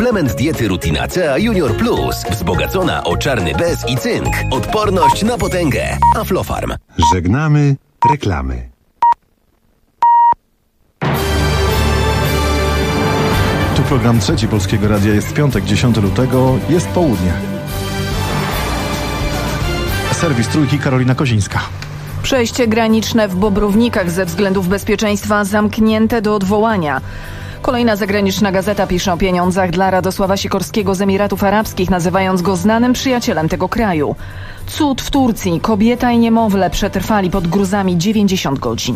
Suplement diety Rutinacea Junior Plus. Wzbogacona o czarny bez i cynk. Odporność na potęgę. Aflofarm. Żegnamy reklamy. Tu program Trzeci Polskiego Radia. Jest piątek, 10 lutego. Jest południe. Serwis Trójki, Karolina Kozińska. Przejście graniczne w Bobrownikach ze względów bezpieczeństwa zamknięte do odwołania. Kolejna zagraniczna gazeta pisze o pieniądzach dla Radosława Sikorskiego z Emiratów Arabskich, nazywając go znanym przyjacielem tego kraju. Cud w Turcji. Kobieta i niemowlę przetrwali pod gruzami 90 godzin.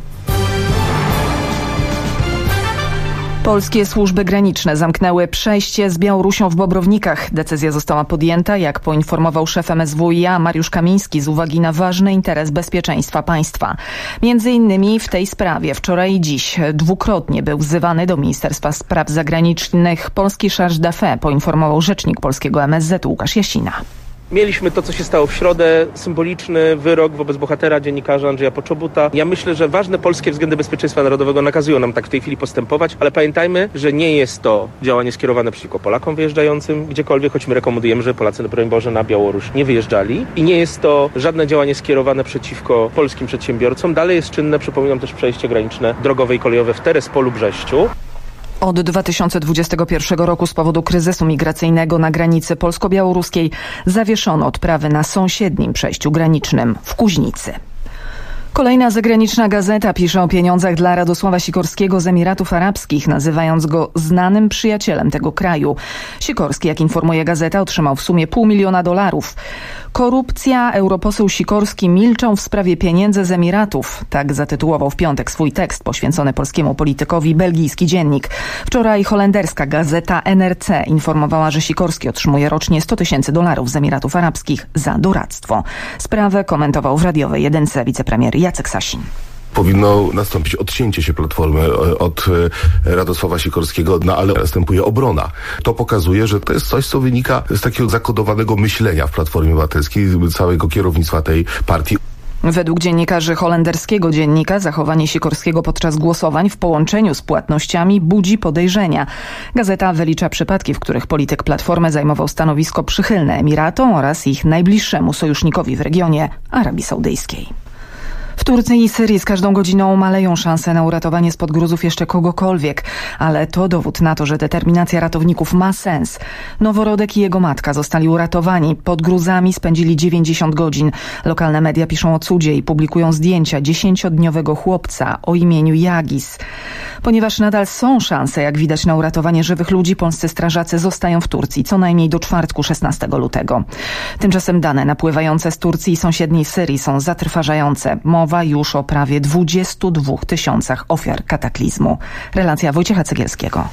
Polskie służby graniczne zamknęły przejście z Białorusią w Bobrownikach. Decyzja została podjęta, jak poinformował szef MSWiA Mariusz Kamiński, z uwagi na ważny interes bezpieczeństwa państwa. Między innymi w tej sprawie wczoraj i dziś dwukrotnie był wzywany do Ministerstwa Spraw Zagranicznych polski charge d'affaires, poinformował rzecznik polskiego MSZ Łukasz Jasina. Mieliśmy to, co się stało w środę, symboliczny wyrok wobec bohatera, dziennikarza Andrzeja Poczobuta. Ja myślę, że ważne polskie względy bezpieczeństwa narodowego nakazują nam tak w tej chwili postępować, ale pamiętajmy, że nie jest to działanie skierowane przeciwko Polakom wyjeżdżającym gdziekolwiek, choć my rekomendujemy, żeby Polacy, broń Boże, na Białoruś nie wyjeżdżali. I nie jest to żadne działanie skierowane przeciwko polskim przedsiębiorcom. Dalej jest czynne, przypominam, też przejście graniczne drogowe i kolejowe w Terespolu, Brześciu. Od 2021 roku z powodu kryzysu migracyjnego na granicy polsko-białoruskiej zawieszono odprawy na sąsiednim przejściu granicznym w Kuźnicy. Kolejna zagraniczna gazeta pisze o pieniądzach dla Radosława Sikorskiego z Emiratów Arabskich, nazywając go znanym przyjacielem tego kraju. Sikorski, jak informuje gazeta, otrzymał w sumie $500 000. Korupcja, europoseł Sikorski milczał w sprawie pieniędzy z Emiratów. Tak zatytułował w piątek swój tekst poświęcony polskiemu politykowi belgijski dziennik. Wczoraj holenderska gazeta NRC informowała, że Sikorski otrzymuje rocznie $100 000 z Emiratów Arabskich za doradztwo. Sprawę komentował w radiowej jedynce wicepremier Jacek Sasin. Powinno nastąpić odcięcie się Platformy od Radosława Sikorskiego, ale następuje obrona. To pokazuje, że to jest coś, co wynika z takiego zakodowanego myślenia w Platformie Obywatelskiej, całego kierownictwa tej partii. Według dziennikarzy holenderskiego dziennika zachowanie Sikorskiego podczas głosowań w połączeniu z płatnościami budzi podejrzenia. Gazeta wylicza przypadki, w których polityk Platformy zajmował stanowisko przychylne Emiratom oraz ich najbliższemu sojusznikowi w regionie, Arabii Saudyjskiej. W Turcji i Syrii z każdą godziną maleją szanse na uratowanie spod gruzów jeszcze kogokolwiek, ale to dowód na to, że determinacja ratowników ma sens. Noworodek i jego matka zostali uratowani. Pod gruzami spędzili 90 godzin. Lokalne media piszą o cudzie i publikują zdjęcia 10-dniowego chłopca o imieniu Jagis. Ponieważ nadal są szanse, jak widać, na uratowanie żywych ludzi, polscy strażacy zostają w Turcji co najmniej do czwartku 16 lutego. Tymczasem dane napływające z Turcji i sąsiedniej Syrii są zatrważające. Mowa już o prawie 22 000 ofiar kataklizmu. Relacja Wojciecha Cegielskiego.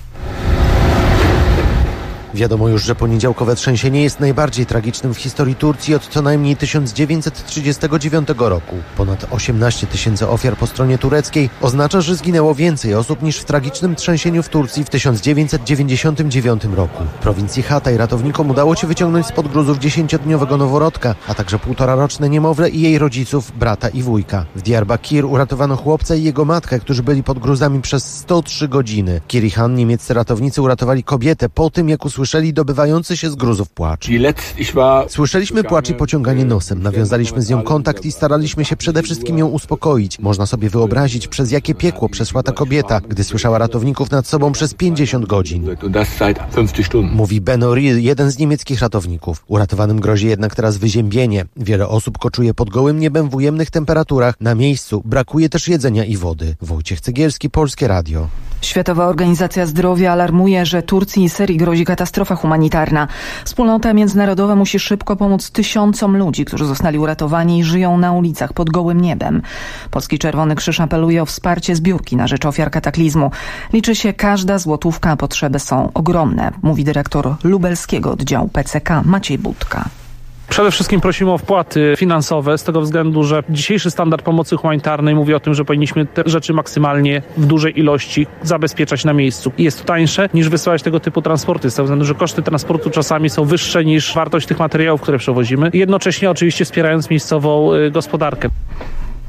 Wiadomo już, że poniedziałkowe trzęsienie jest najbardziej tragicznym w historii Turcji od co najmniej 1939 roku. Ponad 18 000 ofiar po stronie tureckiej oznacza, że zginęło więcej osób niż w tragicznym trzęsieniu w Turcji w 1999 roku. W prowincji Hatay ratownikom udało się wyciągnąć spod gruzów 10-dniowego noworodka, a także 1,5-roczne niemowlę i jej rodziców, brata i wujka. W Diyarbakir uratowano chłopca i jego matkę, którzy byli pod gruzami przez 103 godziny. Kirihan, niemieccy ratownicy uratowali kobietę po tym, jak usłyszeli dobywający się z gruzów płacz. Słyszeliśmy płacz i pociąganie nosem. Nawiązaliśmy z nią kontakt i staraliśmy się przede wszystkim ją uspokoić. Można sobie wyobrazić, przez jakie piekło przeszła ta kobieta, gdy słyszała ratowników nad sobą przez 50 godzin. Mówi Ben O'Reilly, jeden z niemieckich ratowników. Uratowanym grozi jednak teraz wyziębienie. Wiele osób koczuje pod gołym niebem w ujemnych temperaturach. Na miejscu brakuje też jedzenia i wody. Wojciech Cegielski, Polskie Radio. Światowa Organizacja Zdrowia alarmuje, że Turcji i Syrii grozi katastrofa humanitarna. Wspólnota międzynarodowa musi szybko pomóc tysiącom ludzi, którzy zostali uratowani i żyją na ulicach pod gołym niebem. Polski Czerwony Krzyż apeluje o wsparcie zbiórki na rzecz ofiar kataklizmu. Liczy się każda złotówka, a potrzeby są ogromne, mówi dyrektor lubelskiego oddziału PCK Maciej Budka. Przede wszystkim prosimy o wpłaty finansowe z tego względu, że dzisiejszy standard pomocy humanitarnej mówi o tym, że powinniśmy te rzeczy maksymalnie w dużej ilości zabezpieczać na miejscu. I jest to tańsze niż wysyłać tego typu transporty, z tego względu, że koszty transportu czasami są wyższe niż wartość tych materiałów, które przewozimy. I jednocześnie oczywiście wspierając miejscową gospodarkę.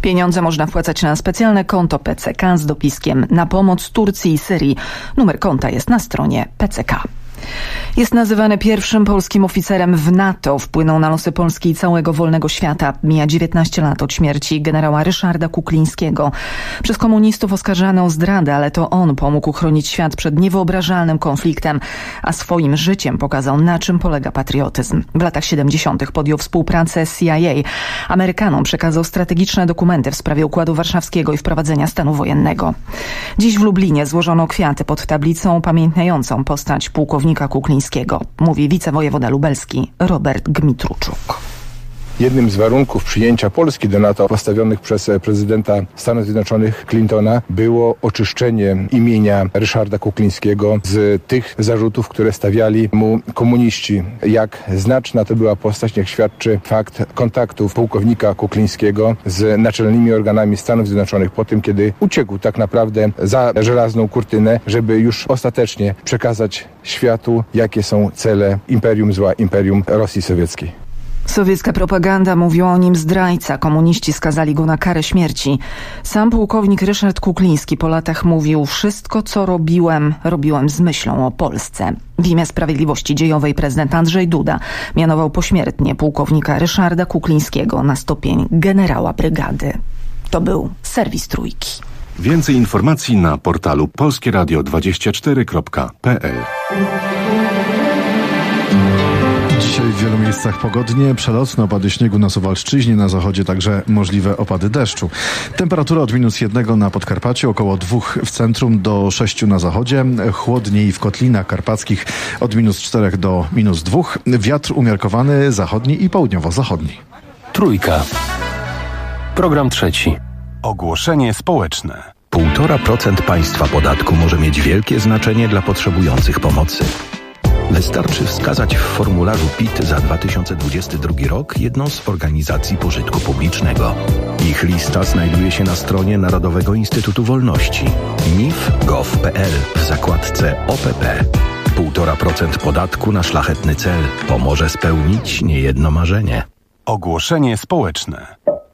Pieniądze można wpłacać na specjalne konto PCK z dopiskiem na pomoc Turcji i Syrii. Numer konta jest na stronie PCK. Jest nazywany pierwszym polskim oficerem w NATO. Wpłynął na losy Polski i całego wolnego świata. Mija 19 lat od śmierci generała Ryszarda Kuklińskiego. Przez komunistów oskarżany o zdradę, ale to on pomógł uchronić świat przed niewyobrażalnym konfliktem, a swoim życiem pokazał, na czym polega patriotyzm. W latach 70. podjął współpracę z CIA. Amerykanom przekazał strategiczne dokumenty w sprawie Układu Warszawskiego i wprowadzenia stanu wojennego. Dziś w Lublinie złożono kwiaty pod tablicą upamiętniającą postać pułkownika Kuklińskiego, mówi wicewojewoda lubelski Robert Gmitruczuk. Jednym z warunków przyjęcia Polski do NATO postawionych przez prezydenta Stanów Zjednoczonych Clintona było oczyszczenie imienia Ryszarda Kuklińskiego z tych zarzutów, które stawiali mu komuniści. Jak znaczna to była postać, niech świadczy fakt kontaktów pułkownika Kuklińskiego z naczelnymi organami Stanów Zjednoczonych po tym, kiedy uciekł tak naprawdę za żelazną kurtynę, żeby już ostatecznie przekazać światu, jakie są cele imperium zła, imperium Rosji Sowieckiej. Sowiecka propaganda mówiła o nim zdrajca. Komuniści skazali go na karę śmierci. Sam pułkownik Ryszard Kukliński po latach mówił: wszystko, co robiłem z myślą o Polsce. W imię sprawiedliwości dziejowej prezydent Andrzej Duda mianował pośmiertnie pułkownika Ryszarda Kuklińskiego na stopień generała brygady. To był serwis Trójki. Więcej informacji na portalu polskieradio24.pl. Dzisiaj w wielu miejscach pogodnie, przelotne opady śniegu na Suwalszczyźnie, na zachodzie także możliwe opady deszczu. Temperatura od -1 na Podkarpaciu, około 2 w centrum do 6 na zachodzie. Chłodniej w Kotlinach Karpackich od -4 do -2. Wiatr umiarkowany zachodni i południowo-zachodni. Trójka. Program trzeci. Ogłoszenie społeczne. 1,5% państwa podatku może mieć wielkie znaczenie dla potrzebujących pomocy. Wystarczy wskazać w formularzu PIT za 2022 rok jedną z organizacji pożytku publicznego. Ich lista znajduje się na stronie Narodowego Instytutu Wolności NIF.gov.pl w zakładce OPP. 1,5% podatku na szlachetny cel pomoże spełnić niejedno marzenie. Ogłoszenie społeczne.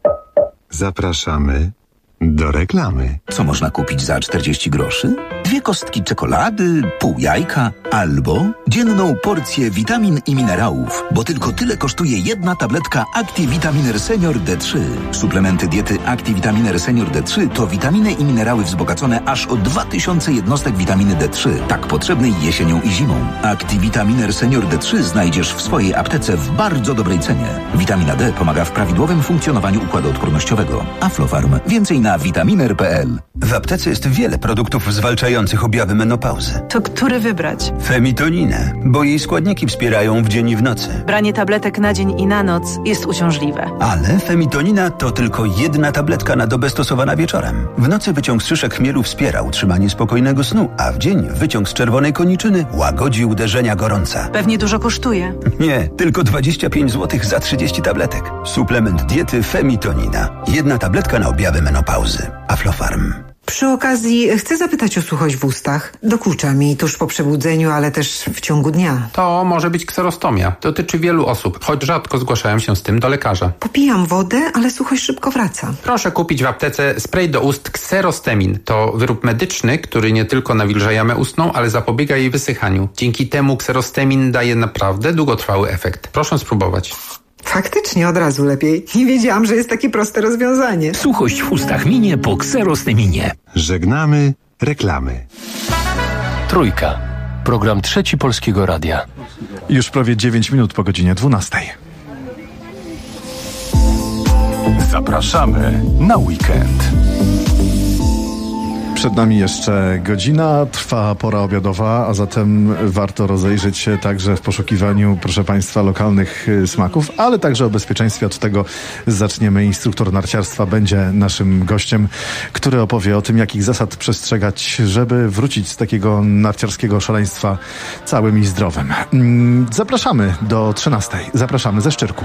Zapraszamy do reklamy. Co można kupić za 40 groszy? 2 kostki czekolady, pół jajka albo dzienną porcję witamin i minerałów, bo tylko tyle kosztuje jedna tabletka ActiVitaminer Senior D3. Suplementy diety ActiVitaminer Senior D3 to witaminy i minerały wzbogacone aż o 2000 jednostek witaminy D3, tak potrzebnej jesienią i zimą. ActiVitaminer Senior D3 znajdziesz w swojej aptece w bardzo dobrej cenie. Witamina D pomaga w prawidłowym funkcjonowaniu układu odpornościowego. Aflofarm. Więcej na vitaminer.pl. W aptece jest wiele produktów zwalczających objawy menopauzy. To który wybrać? Femitoninę, bo jej składniki wspierają w dzień i w nocy. Branie tabletek na dzień i na noc jest uciążliwe. Ale femitonina to tylko jedna tabletka na dobę stosowana wieczorem. W nocy wyciąg z szyszek chmielu wspiera utrzymanie spokojnego snu, a w dzień wyciąg z czerwonej koniczyny łagodzi uderzenia gorąca. Pewnie dużo kosztuje. Nie, tylko 25 zł za 30 tabletek. Suplement diety Femitonina. Jedna tabletka na objawy menopauzy. Aflofarm. Przy okazji chcę zapytać o suchość w ustach. Dokucza mi tuż po przebudzeniu, ale też w ciągu dnia. To może być kserostomia. Dotyczy wielu osób, choć rzadko zgłaszają się z tym do lekarza. Popijam wodę, ale suchość szybko wraca. Proszę kupić w aptece spray do ust Kserostemin. To wyrób medyczny, który nie tylko nawilża jamę ustną, ale zapobiega jej wysychaniu. Dzięki temu Kserostemin daje naprawdę długotrwały efekt. Proszę spróbować. Faktycznie od razu lepiej. Nie wiedziałam, że jest takie proste rozwiązanie. Suchość w ustach minie po Kserosteminie. Żegnamy reklamy. Trójka. Program trzeci Polskiego Radia. Już prawie 9 minut po godzinie 12. Zapraszamy na weekend. Przed nami jeszcze godzina, trwa pora obiadowa, a zatem warto rozejrzeć się także w poszukiwaniu, proszę Państwa, lokalnych smaków, ale także o bezpieczeństwie. Od tego zaczniemy. Instruktor narciarstwa będzie naszym gościem, który opowie o tym, jakich zasad przestrzegać, żeby wrócić z takiego narciarskiego szaleństwa całym i zdrowym. Zapraszamy do 13. Zapraszamy ze Szczyrku.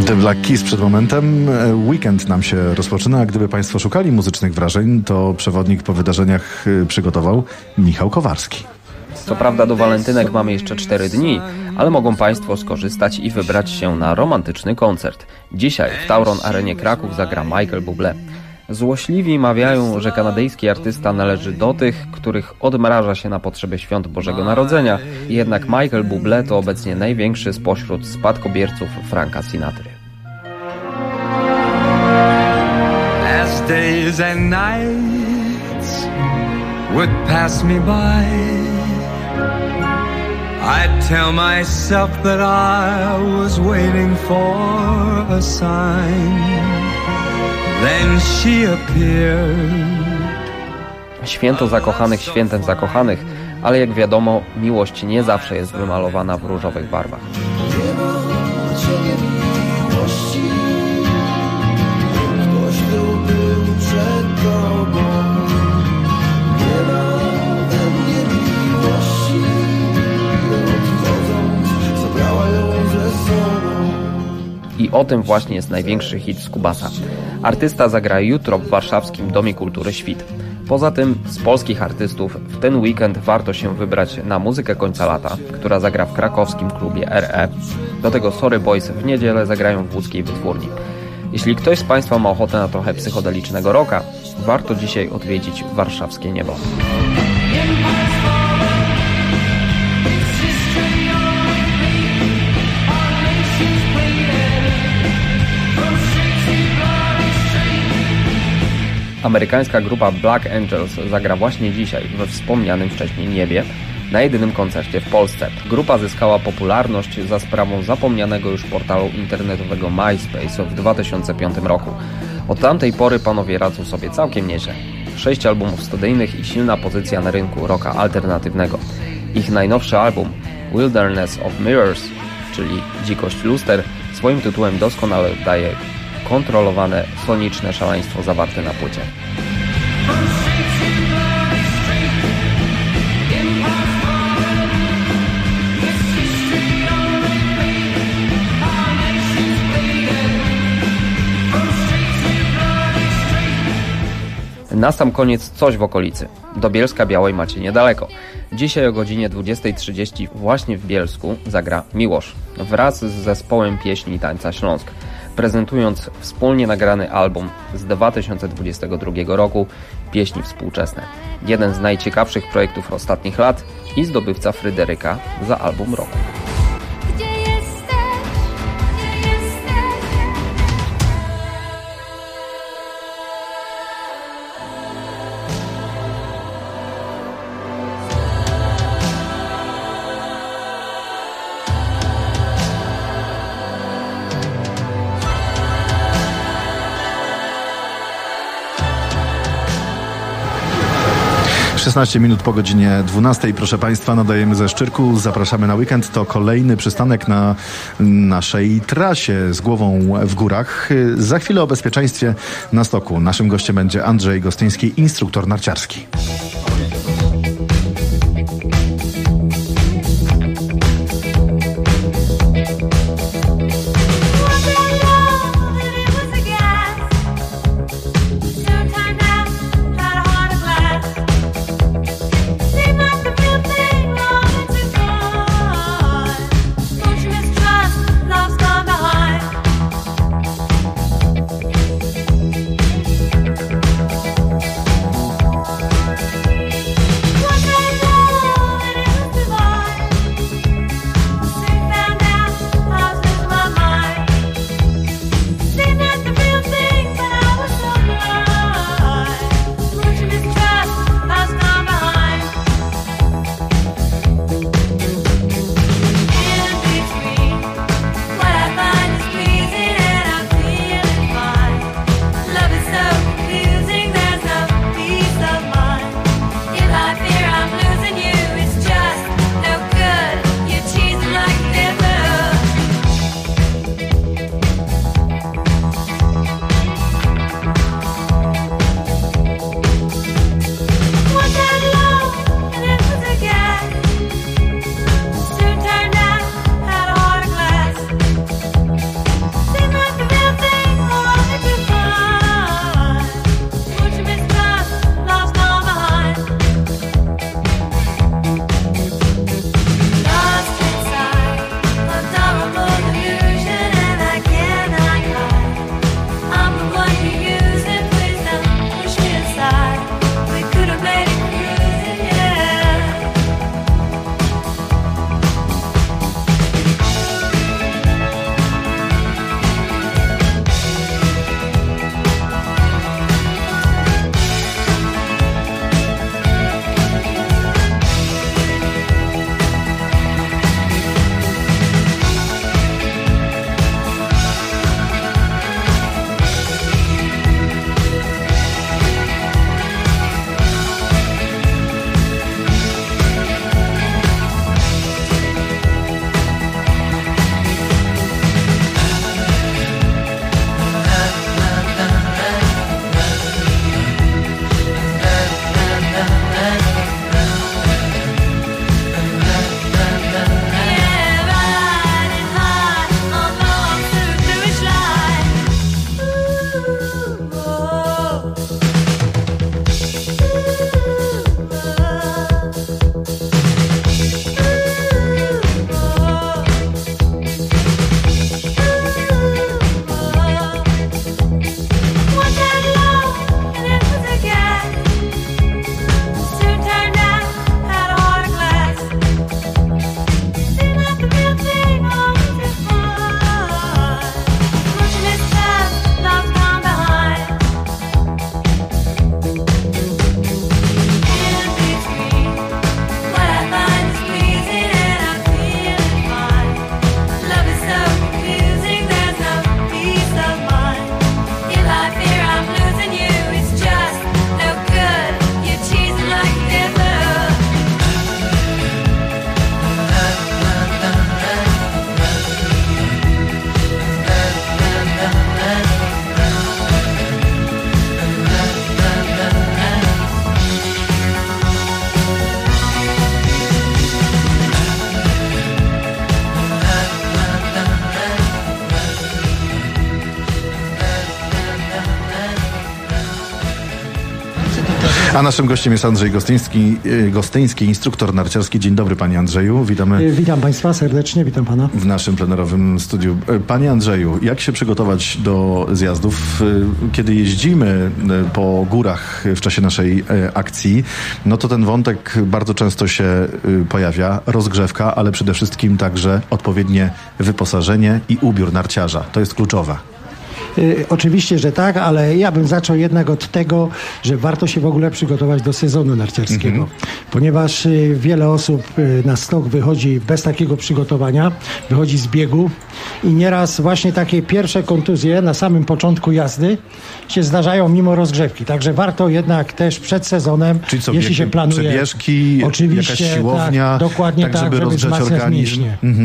The Black Keys przed momentem. Weekend nam się rozpoczyna, a gdyby Państwo szukali muzycznych wrażeń, to przewodnik po wydarzeniach przygotował Michał Kowarski. Co prawda do walentynek mamy jeszcze 4 dni, ale mogą Państwo skorzystać i wybrać się na romantyczny koncert. Dzisiaj w Tauron Arenie Kraków zagra Michael Bublé. Złośliwi mawiają, że kanadyjski artysta należy do tych, których odmraża się na potrzeby świąt Bożego Narodzenia. Jednak Michael Bublé to obecnie największy spośród spadkobierców Franka Sinatry. As days and nights would pass me by, I'd tell myself that I was waiting for a sign. Then she appeared. Święto zakochanych świętem zakochanych, ale jak wiadomo, miłość nie zawsze jest wymalowana w różowych barwach. I o tym właśnie jest największy hit Skubasa. Artysta zagra jutro w warszawskim Domie Kultury Świt. Poza tym z polskich artystów w ten weekend warto się wybrać na muzykę końca lata, która zagra w krakowskim klubie RE. Do tego Sorry Boys w niedzielę zagrają w łódzkiej Wytwórni. Jeśli ktoś z Państwa ma ochotę na trochę psychodelicznego rocka, warto dzisiaj odwiedzić warszawskie niebo. Amerykańska grupa Black Angels zagra właśnie dzisiaj we wspomnianym wcześniej niebie na jedynym koncercie w Polsce. Grupa zyskała popularność za sprawą zapomnianego już portalu internetowego MySpace w 2005 roku. Od tamtej pory panowie radzą sobie całkiem nieźle. 6 albumów studyjnych i silna pozycja na rynku rocka alternatywnego. Ich najnowszy album Wilderness of Mirrors, czyli Dzikość luster, swoim tytułem doskonale oddaje kontrolowane soniczne szaleństwo zawarte na płycie. Na sam koniec coś w okolicy. Do Bielska Białej macie niedaleko. Dzisiaj o godzinie 20:30 właśnie w Bielsku zagra Miłosz wraz z zespołem pieśni i tańca Śląsk, prezentując wspólnie nagrany album z 2022 roku Pieśni współczesne. Jeden z najciekawszych projektów ostatnich lat i zdobywca Fryderyka za album roku. 16 minut po godzinie 12. Proszę Państwa, nadajemy ze Szczyrku. Zapraszamy na weekend. To kolejny przystanek na naszej trasie z głową w górach. Za chwilę o bezpieczeństwie na stoku. Naszym gościem będzie Andrzej Gostyński, instruktor narciarski. A naszym gościem jest Andrzej Gostyński, instruktor narciarski. Dzień dobry, panie Andrzeju. Witamy. Witam państwa serdecznie, witam pana. W naszym plenerowym studiu. Panie Andrzeju, jak się przygotować do zjazdów? Kiedy jeździmy po górach w czasie naszej akcji, no to ten wątek bardzo często się pojawia. Rozgrzewka, ale przede wszystkim także odpowiednie wyposażenie i ubiór narciarza. To jest kluczowe. Oczywiście, że tak, ale ja bym zaczął jednak od tego, że warto się w ogóle przygotować do sezonu narciarskiego, ponieważ wiele osób na stok wychodzi bez takiego przygotowania, wychodzi z biegu i nieraz właśnie takie pierwsze kontuzje na samym początku jazdy się zdarzają mimo rozgrzewki, także warto jednak też przed sezonem, czyli co, jeśli się planuje, przebieżki, oczywiście, jakaś siłownia, tak, dokładnie tak, żeby rozgrzać organizm.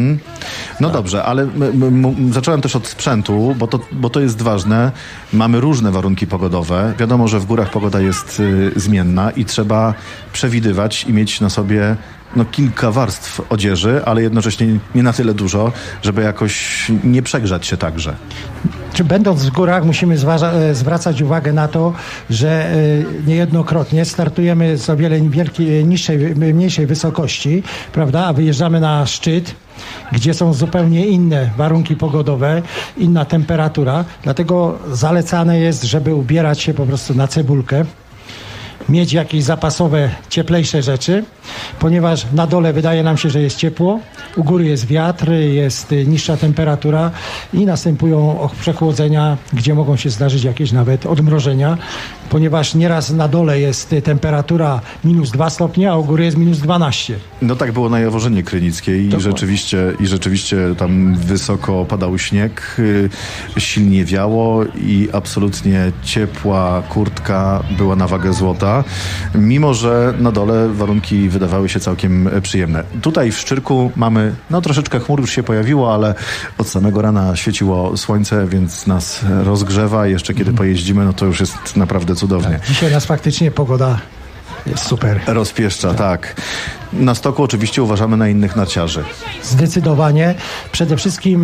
No tak. Dobrze, ale zacząłem też od sprzętu, bo to jest ważne. Mamy różne warunki pogodowe. Wiadomo, że w górach pogoda jest zmienna i trzeba przewidywać i mieć na sobie kilka warstw odzieży, ale jednocześnie nie na tyle dużo, żeby jakoś nie przegrzać się także. Czy będąc w górach musimy zwracać uwagę na to, że niejednokrotnie startujemy z o wiele mniejszej wysokości, prawda, a wyjeżdżamy na szczyt, gdzie są zupełnie inne warunki pogodowe, inna temperatura. Dlatego zalecane jest, żeby ubierać się po prostu na cebulkę, mieć jakieś zapasowe, cieplejsze rzeczy, ponieważ na dole wydaje nam się, że jest ciepło, u góry jest wiatr, jest niższa temperatura i następują przechłodzenia, gdzie mogą się zdarzyć jakieś nawet odmrożenia, ponieważ nieraz na dole jest temperatura -2 stopnie, a u góry jest -12. No tak było na Jaworzynie Krynickiej i rzeczywiście tam wysoko padał śnieg, silnie wiało i absolutnie ciepła kurtka była na wagę złota, mimo że na dole warunki wydawały się całkiem przyjemne. Tutaj w Szczyrku mamy, troszeczkę chmur już się pojawiło, ale od samego rana świeciło słońce, więc nas rozgrzewa. Jeszcze kiedy pojeździmy, to już jest naprawdę cudownie. Tak, dzisiaj nas faktycznie pogoda jest super. Rozpieszcza, tak. Na stoku oczywiście uważamy na innych narciarzy. Zdecydowanie. Przede wszystkim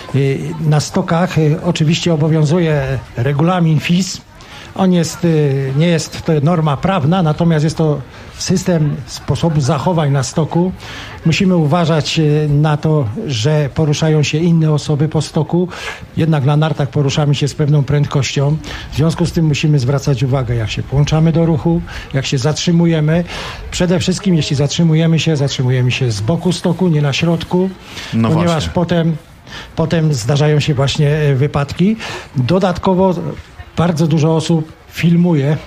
na stokach oczywiście obowiązuje regulamin FIS. On nie jest to norma prawna, natomiast jest to system sposobu zachowań na stoku. Musimy uważać na to, że poruszają się inne osoby po stoku. Jednak na nartach poruszamy się z pewną prędkością. W związku z tym musimy zwracać uwagę, jak się włączamy do ruchu, jak się zatrzymujemy. Przede wszystkim, jeśli zatrzymujemy się z boku stoku, nie na środku, ponieważ potem zdarzają się właśnie wypadki. Dodatkowo bardzo dużo osób filmuje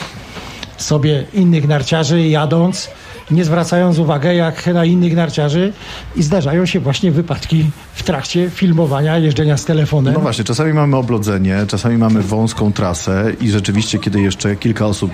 sobie innych narciarzy jadąc, nie zwracając uwagi jak na innych narciarzy i zdarzają się właśnie wypadki w trakcie filmowania, jeżdżenia z telefonem. No właśnie, czasami mamy oblodzenie, czasami mamy wąską trasę i rzeczywiście, kiedy jeszcze kilka osób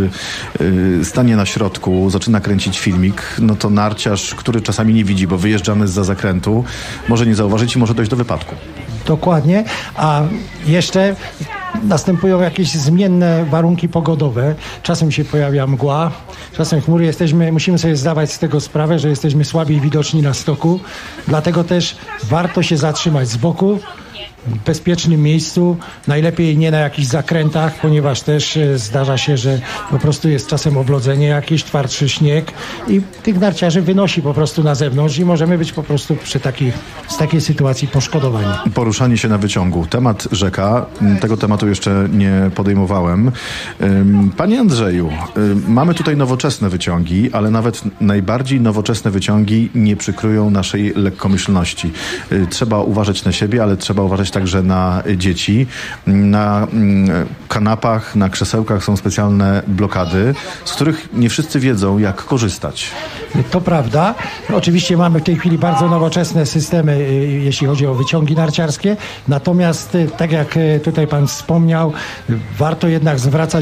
stanie na środku, zaczyna kręcić filmik, to narciarz, który czasami nie widzi, bo wyjeżdżamy zza zakrętu, może nie zauważyć i może dojść do wypadku. Dokładnie, a jeszcze następują jakieś zmienne warunki pogodowe. Czasem się pojawia mgła, czasem chmury. Musimy sobie zdawać z tego sprawę, że jesteśmy słabiej widoczni na stoku. Dlatego też warto się zatrzymać z boku, w bezpiecznym miejscu, najlepiej nie na jakichś zakrętach, ponieważ też zdarza się, że po prostu jest czasem oblodzenie, jakiś twardszy śnieg i tych narciarzy wynosi po prostu na zewnątrz i możemy być po prostu z takiej sytuacji poszkodowani. Poruszanie się na wyciągu. Temat rzeka. Tego tematu jeszcze nie podejmowałem. Panie Andrzeju, mamy tutaj nowoczesne wyciągi, ale nawet najbardziej nowoczesne wyciągi nie przykryją naszej lekkomyślności. Trzeba uważać na siebie, ale trzeba uważać także na dzieci. Na kanapach, na krzesełkach są specjalne blokady, z których nie wszyscy wiedzą, jak korzystać. To prawda. Oczywiście mamy w tej chwili bardzo nowoczesne systemy, jeśli chodzi o wyciągi narciarskie. Natomiast, tak jak tutaj pan wspomniał, warto jednak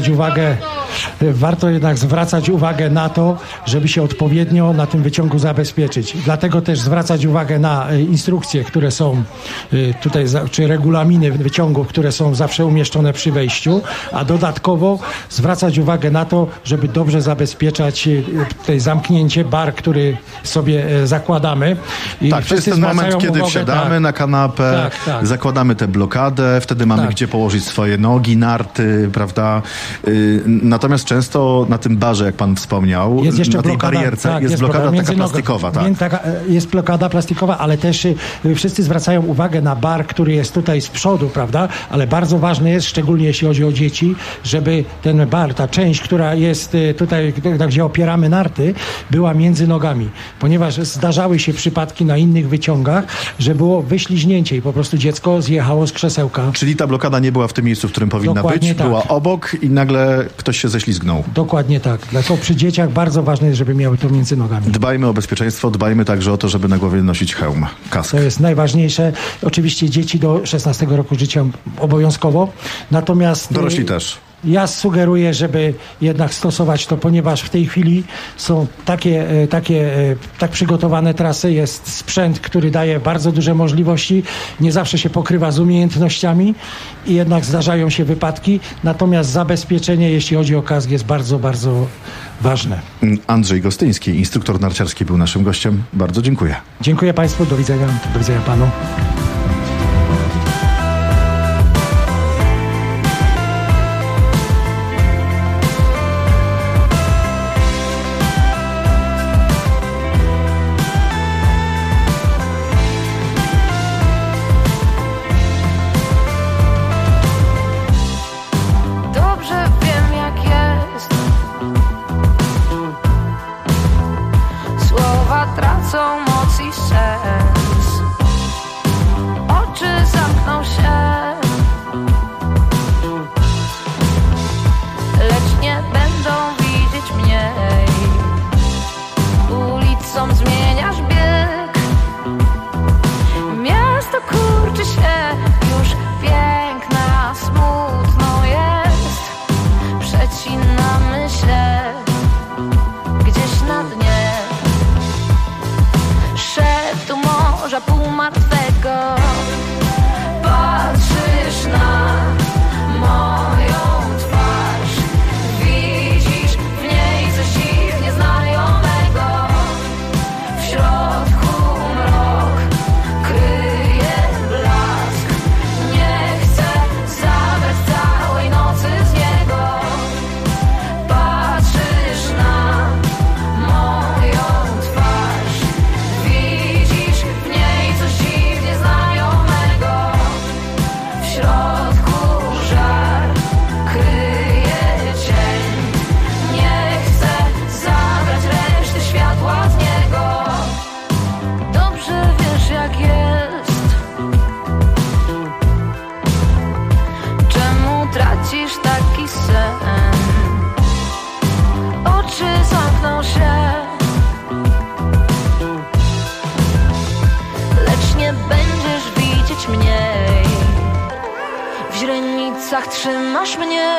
zwracać uwagę na to, żeby się odpowiednio na tym wyciągu zabezpieczyć. Dlatego też zwracać uwagę na instrukcje, które są tutaj, czy regulaminy wyciągów, które są zawsze umieszczone przy wejściu, a dodatkowo zwracać uwagę na to, żeby dobrze zabezpieczać tutaj zamknięcie, bar, który sobie zakładamy. I tak, to jest ten moment, kiedy wsiadamy na kanapę, zakładamy tę blokadę, wtedy mamy gdzie położyć swoje nogi, narty, prawda? Natomiast często na tym barze, jak pan wspomniał, jest jeszcze na tej blokada, barierce jest blokada taka plastikowa. Jest blokada plastikowa, ale też wszyscy zwracają uwagę na bar, który jest tutaj z przodu, prawda? Ale bardzo ważne jest, szczególnie jeśli chodzi o dzieci, żeby ten bar, ta część, która jest tutaj, gdzie opieramy narty, była między nogami. Ponieważ zdarzały się przypadki na innych wyciągach, że było wyśliźnięcie i po prostu dziecko zjechało z krzesełka. Czyli ta blokada nie była w tym miejscu, w którym powinna być, była obok i nagle ktoś się ześlizgnął. Dokładnie tak. Dlatego przy dzieciach bardzo ważne jest, żeby miały to między nogami. Dbajmy o bezpieczeństwo, dbajmy także o to, żeby na głowie nosić hełm, kask. To jest najważniejsze. Oczywiście dzieci do 16 roku życia obowiązkowo, natomiast... Dorośli też. Ja sugeruję, żeby jednak stosować to, ponieważ w tej chwili są tak przygotowane trasy, jest sprzęt, który daje bardzo duże możliwości, nie zawsze się pokrywa z umiejętnościami i jednak zdarzają się wypadki, natomiast zabezpieczenie, jeśli chodzi o kask, jest bardzo, bardzo ważne. Andrzej Gostyński, instruktor narciarski, był naszym gościem. Bardzo dziękuję. Dziękuję Państwu, do widzenia Panu. Trzymasz mnie,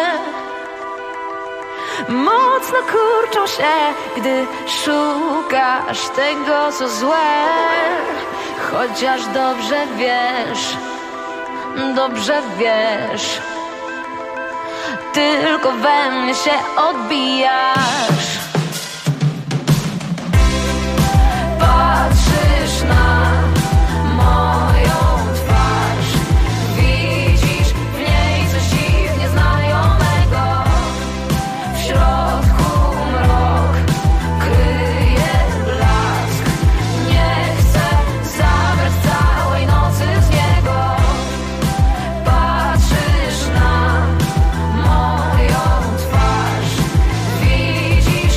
mocno kurczą się, gdy szukasz tego, co złe. Chociaż dobrze wiesz, tylko we mnie się odbijasz. Patrzysz na moją twarz, widzisz w niej coś dziwnie znajomego. W środku mrok kryje blask. Nie chcę zabrać całej nocy z niego. Patrzysz na moją twarz, widzisz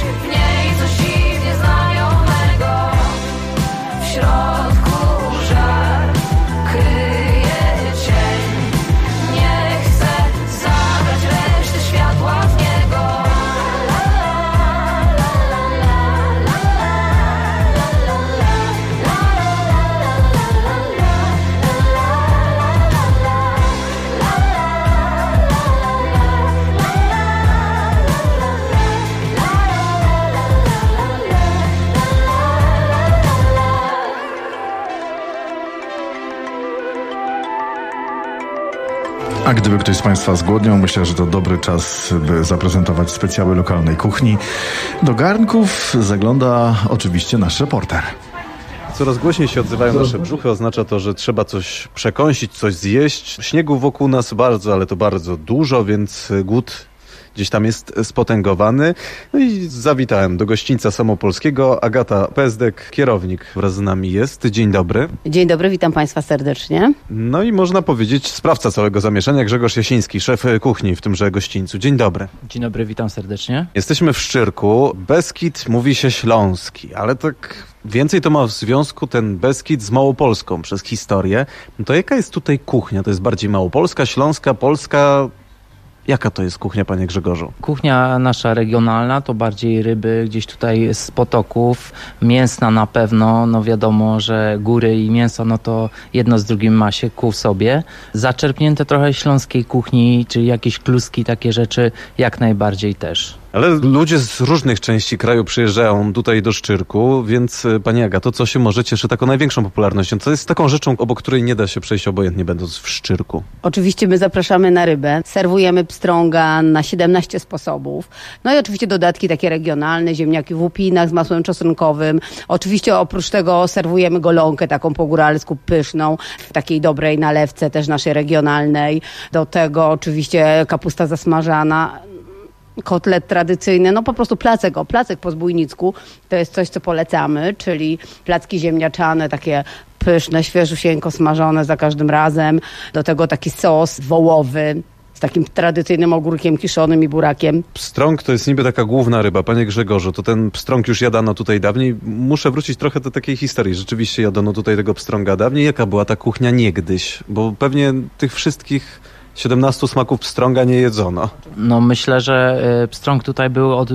A gdyby ktoś z Państwa zgłodniał, myślę, że to dobry czas, by zaprezentować specjały lokalnej kuchni. Do garnków zagląda oczywiście nasz reporter. Coraz głośniej się odzywają nasze brzuchy, oznacza to, że trzeba coś przekąsić, coś zjeść. Śniegu wokół nas bardzo, ale to bardzo dużo, więc głód gdzieś tam jest spotęgowany. No i zawitałem do gościńca Samopolskiego. Agata Pezdek, kierownik, wraz z nami jest. Dzień dobry. Dzień dobry, witam Państwa serdecznie. No i można powiedzieć sprawca całego zamieszania, Grzegorz Jasiński, szef kuchni w tymże gościńcu. Dzień dobry. Dzień dobry, witam serdecznie. Jesteśmy w Szczyrku. Beskid mówi się śląski, ale tak więcej to ma w związku ten Beskid z Małopolską przez historię. No to jaka jest tutaj kuchnia? To jest bardziej małopolska, śląska, polska? Jaka to jest kuchnia, panie Grzegorzu? Kuchnia nasza regionalna to bardziej ryby gdzieś tutaj z potoków, mięsna na pewno, no wiadomo, że góry i mięso, no to jedno z drugim ma się ku sobie. Zaczerpnięte trochę śląskiej kuchni, czyli jakieś kluski, takie rzeczy, jak najbardziej też. Ale ludzie z różnych części kraju przyjeżdżają tutaj do Szczyrku, więc pani Agato, co się może cieszy taką największą popularnością? Co jest taką rzeczą, obok której nie da się przejść obojętnie będąc w Szczyrku? Oczywiście my zapraszamy na rybę. Serwujemy pstrąga na 17 sposobów. No i oczywiście dodatki takie regionalne, ziemniaki w łupinach z masłem czosnkowym. Oczywiście oprócz tego serwujemy golonkę taką po góralsku pyszną, w takiej dobrej nalewce też naszej regionalnej. Do tego oczywiście kapusta zasmażana, kotlet tradycyjny, no po prostu placek po zbójnicku, to jest coś, co polecamy, czyli placki ziemniaczane, takie pyszne, świeżusieńko smażone za każdym razem. Do tego taki sos wołowy z takim tradycyjnym ogórkiem kiszonym i burakiem. Pstrąg to jest niby taka główna ryba. Panie Grzegorzu, to ten pstrąg już jadano tutaj dawniej. Muszę wrócić trochę do takiej historii. Rzeczywiście jadano tutaj tego pstrąga dawniej. Jaka była ta kuchnia niegdyś? Bo pewnie tych wszystkich 17 smaków pstrąga nie jedzono. No myślę, że pstrąg tutaj był od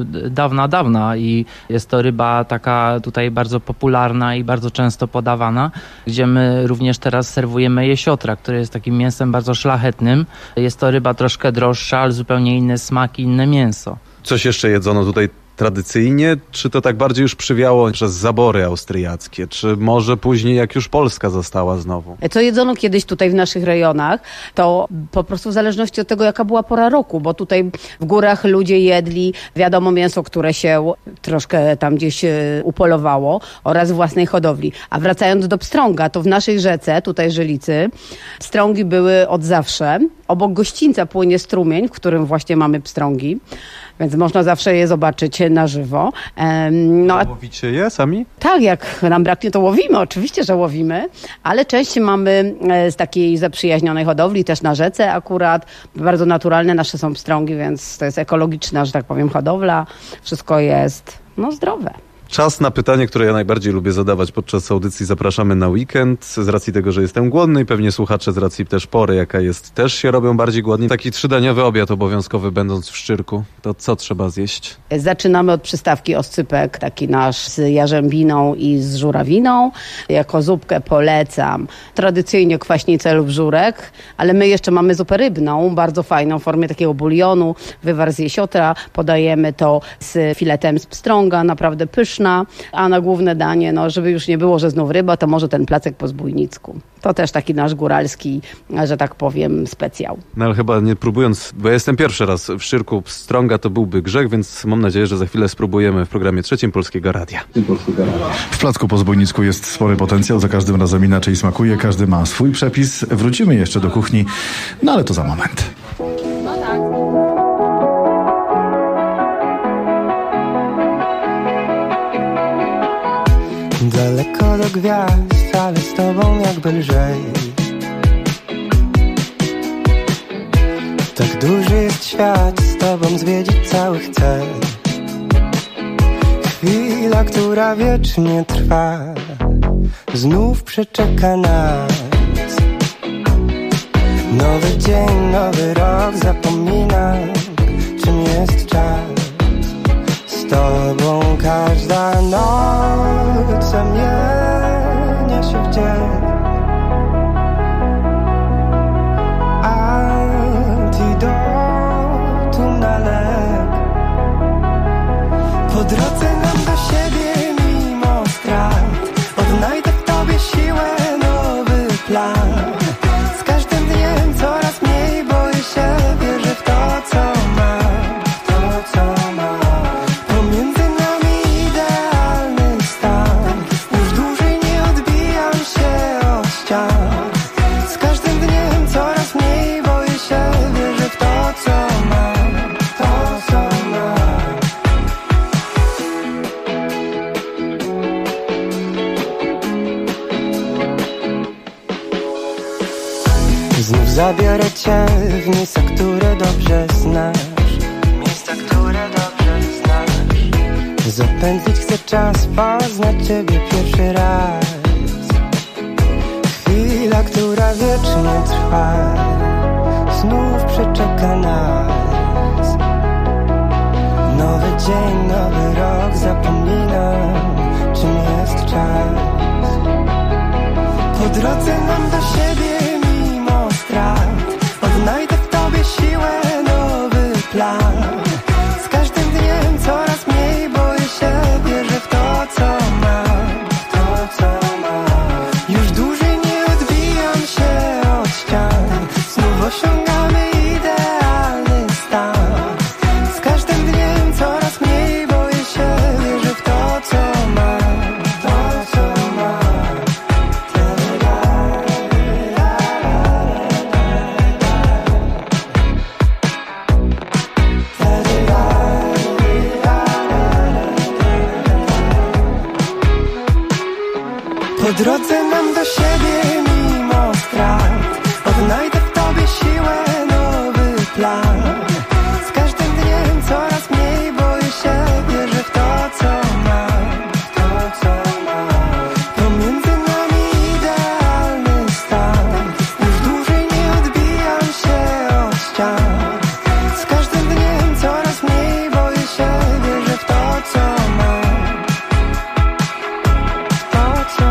dawna i jest to ryba taka tutaj bardzo popularna i bardzo często podawana, gdzie my również teraz serwujemy jesiotra, który jest takim mięsem bardzo szlachetnym. Jest to ryba troszkę droższa, ale zupełnie inny smak i inne mięso. Coś jeszcze jedzono tutaj tradycyjnie, czy to tak bardziej już przywiało przez zabory austriackie, czy może później jak już Polska została znowu? Co jedzono kiedyś tutaj w naszych rejonach, to po prostu w zależności od tego, jaka była pora roku, bo tutaj w górach ludzie jedli, wiadomo, mięso, które się troszkę tam gdzieś upolowało oraz własnej hodowli. A wracając do pstrąga, to w naszej rzece, tutaj Żylicy, pstrągi były od zawsze. Obok gościńca płynie strumień, w którym właśnie mamy pstrągi, więc można zawsze je zobaczyć na żywo. Łowicie je sami? Tak, jak nam braknie, to łowimy. Oczywiście, że łowimy, ale częściej mamy z takiej zaprzyjaźnionej hodowli, też na rzece akurat. Bardzo naturalne nasze są pstrągi, więc to jest ekologiczna, że tak powiem, hodowla. Wszystko jest zdrowe. Czas na pytanie, które ja najbardziej lubię zadawać podczas audycji. Zapraszamy na weekend. Z racji tego, że jestem głodny i pewnie słuchacze z racji też pory, jaka jest, też się robią bardziej głodni. Taki 3-daniowy obiad obowiązkowy będąc w Szczyrku. To co trzeba zjeść? Zaczynamy od przystawki oscypek, taki nasz z jarzębiną i z żurawiną. Jako zupkę polecam tradycyjnie kwaśnicę lub żurek, ale my jeszcze mamy zupę rybną, bardzo fajną, w formie takiego bulionu, wywar z jesiotra. Podajemy to z filetem z pstrąga, naprawdę pyszne. A na główne danie, żeby już nie było, że znów ryba, to może ten placek po zbójnicku. To też taki nasz góralski, że tak powiem, specjał. No ale chyba nie próbując, bo ja jestem pierwszy raz w Szczyrku pstrąga, to byłby grzech, więc mam nadzieję, że za chwilę spróbujemy w programie 3 Polskiego Radia. W placku po zbójnicku jest spory potencjał, za każdym razem inaczej smakuje, każdy ma swój przepis. Wrócimy jeszcze do kuchni, ale to za moment. Daleko do gwiazd, ale z tobą jakby lżej. Tak duży jest świat, z tobą zwiedzić cały chcę. Chwila, która wiecznie trwa, znów przeczeka nas. Nowy dzień, nowy rok, zapominam, czym jest czas. Z tobą każda noc zamienia się w dzień. Antidotum na lek. Po drodze nam do siebie mimo strat, odnajdę w tobie siłę, nowy plan. Z każdym dniem coraz mniej, bo Znów zabiorę cię w miejsca, które dobrze znasz. Miejsca, które dobrze znasz. Zapętlić chcę czas, poznać ciebie pierwszy raz. Chwila, która wiecznie trwa, znów przeczeka nas. Nowy dzień, nowy rok, zapominam, czym jest czas. Po drodze mam do siebie mimo strat, odnajdę w tobie siłę, nowy plan. Z każdym dniem coraz mniej boję się, wierzę w to, co mam, to, co mam. Już dłużej nie odbijam się od ścian, znów osiągamy idealny stan. Z każdym dniem coraz mniej boję się, wierzę w to, co mam, to, co mam. Po drodze mam do siebie mimo strat, odnajdę w tobie siłę, nowy plan. Z każdym dniem coraz mniej boję się, wierzę w to, co mam, to, co mam. Pomiędzy nami idealny stan, już dłużej nie odbijam się od ścian. Z każdym dniem coraz mniej boję się, wierzę w to, co mam, to, co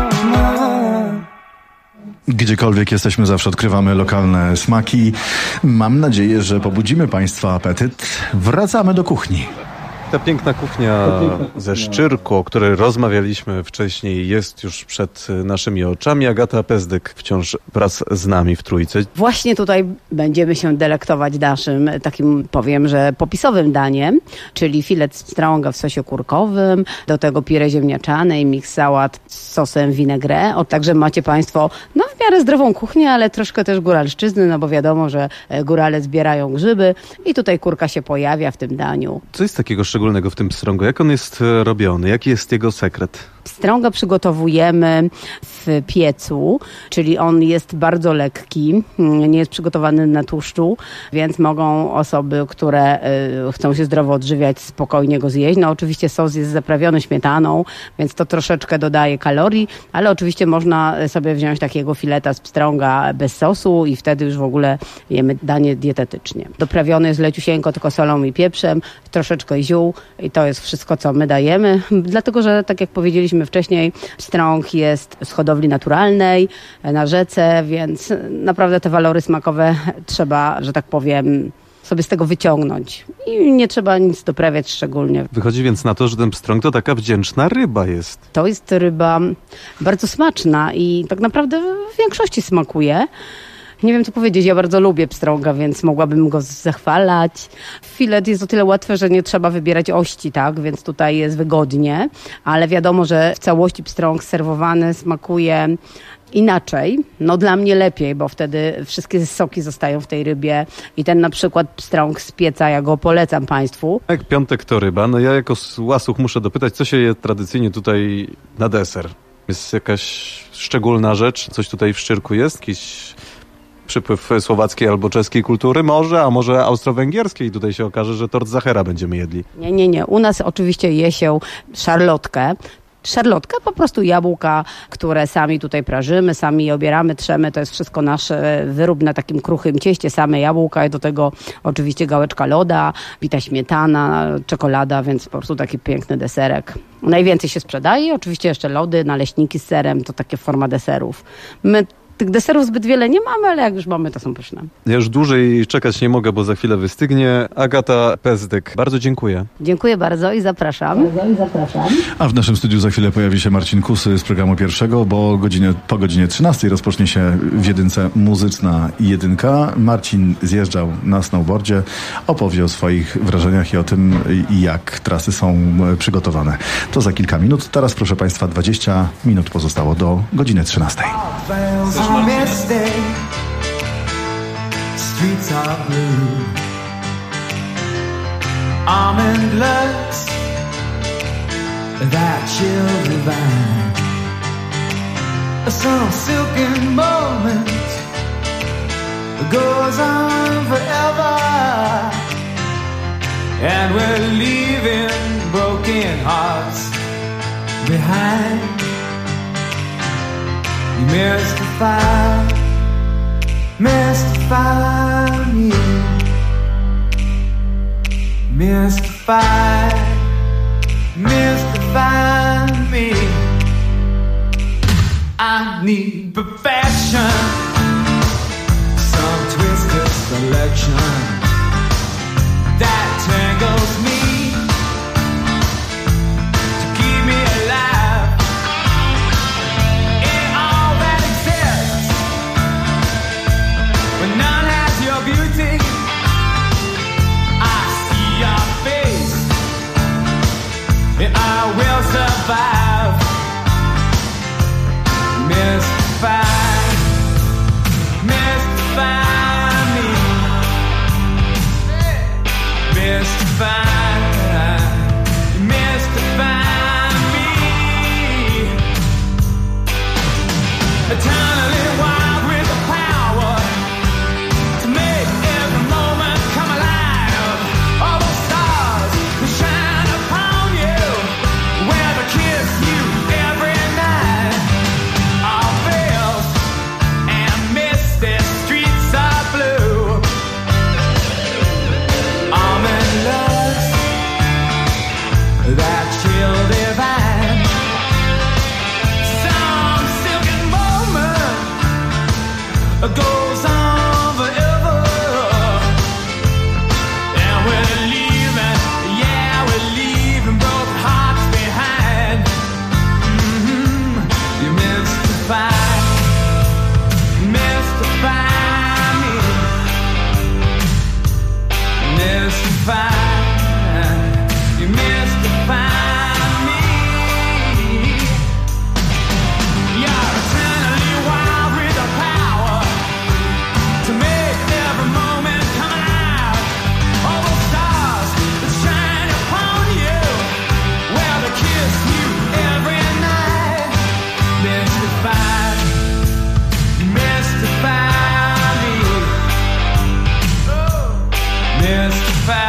mam. Gdziekolwiek jesteśmy, zawsze odkrywamy lokalne smaki. Mam nadzieję, że pobudzimy Państwa apetyt. Wracamy do kuchni. Ta piękna kuchnia ze Szczyrku, o której rozmawialiśmy wcześniej, jest już przed naszymi oczami. Agata Pezdyk wciąż wraz z nami w trójce. Właśnie tutaj będziemy się delektować naszym takim, powiem, że popisowym daniem, czyli filet z pstrąga w sosie kurkowym, do tego pire ziemniaczane i miks sałat z sosem vinaigrette. Także macie Państwo w miarę zdrową kuchnię, ale troszkę też góralszczyzny, no bo wiadomo, że górale zbierają grzyby i tutaj kurka się pojawia w tym daniu. Co jest takiego szczególnego w tym pstrągu? Jak on jest robiony? Jaki jest jego sekret? Pstrąga przygotowujemy w piecu, czyli on jest bardzo lekki, nie jest przygotowany na tłuszczu, więc mogą osoby, które chcą się zdrowo odżywiać, spokojnie go zjeść. No oczywiście sos jest zaprawiony śmietaną, więc to troszeczkę dodaje kalorii, ale oczywiście można sobie wziąć takiego fileta z pstrąga bez sosu i wtedy już w ogóle jemy danie dietetycznie. Doprawiony jest leciusieńko tylko solą i pieprzem, troszeczkę ziół i to jest wszystko, co my dajemy, dlatego że tak jak powiedzieliśmy wcześniej, pstrąg jest z hodowli naturalnej na rzece, więc naprawdę te walory smakowe trzeba, że tak powiem, sobie z tego wyciągnąć i nie trzeba nic doprawiać szczególnie. Wychodzi więc na to, że ten pstrąg to taka wdzięczna ryba jest. To jest ryba bardzo smaczna i tak naprawdę w większości smakuje. Nie wiem co powiedzieć, ja bardzo lubię pstrąga, więc mogłabym go zachwalać. Filet jest o tyle łatwy, że nie trzeba wybierać ości, tak, więc tutaj jest wygodnie, ale wiadomo, że w całości pstrąg serwowany smakuje inaczej. No dla mnie lepiej, bo wtedy wszystkie soki zostają w tej rybie i ten na przykład pstrąg z pieca, ja go polecam Państwu. Jak piątek to ryba, no ja jako łasuch muszę dopytać, co się je tradycyjnie tutaj na deser? Jest jakaś szczególna rzecz? Coś tutaj w Szczyrku jest? Jakiś przypływ słowackiej albo czeskiej kultury może, a może austro-węgierskiej. Tutaj się okaże, że tort Zachera będziemy jedli. Nie. U nas oczywiście je się szarlotkę. Szarlotkę, po prostu jabłka, które sami tutaj prażymy, sami je obieramy, trzemy. To jest wszystko nasz wyrób na takim kruchym cieście, same jabłka i do tego oczywiście gałeczka loda, bita śmietana, czekolada, więc po prostu taki piękny deserek. Najwięcej się sprzedaje, oczywiście jeszcze lody, naleśniki z serem, to takie forma deserów. My tych deserów zbyt wiele nie mamy, ale jak już mamy, to są pyszne. Ja już dłużej czekać nie mogę, bo za chwilę wystygnie. Agata Pezdyk, bardzo dziękuję. Dziękuję bardzo i zapraszam. A w naszym studiu za chwilę pojawi się Marcin Kusy z programu pierwszego, bo po godzinie 13 rozpocznie się w jedynce Muzyczna Jedynka. Marcin zjeżdżał na snowboardzie, opowie o swoich wrażeniach i o tym, jak trasy są przygotowane. To za kilka minut. Teraz, proszę Państwa, 20 minut pozostało do godziny 13. Misty, streets are blue, almond looks, that chill divine, some silken moment goes on forever, and we're leaving broken hearts behind. You mystify me, mystify me. I need perfection, some twisted selection that tangles me to keep me alive in all that exists. When none has your beauty, I see your face, and I will survive. Mystify me, mystify me. Eternally wild with the power to make every moment come alive. All the stars that shine upon you, where they kiss you every night. All veils and misty streets are blue. Almond that chill divine. Some silken moment goes on forever, and we're leaving, yeah, we're leaving broken hearts behind. You mystify me, mystify. You mystify me. You're eternally wild with the power to make every moment come alive. All the stars that shine upon you, well, they kiss you every night. Mystify me. Mystify.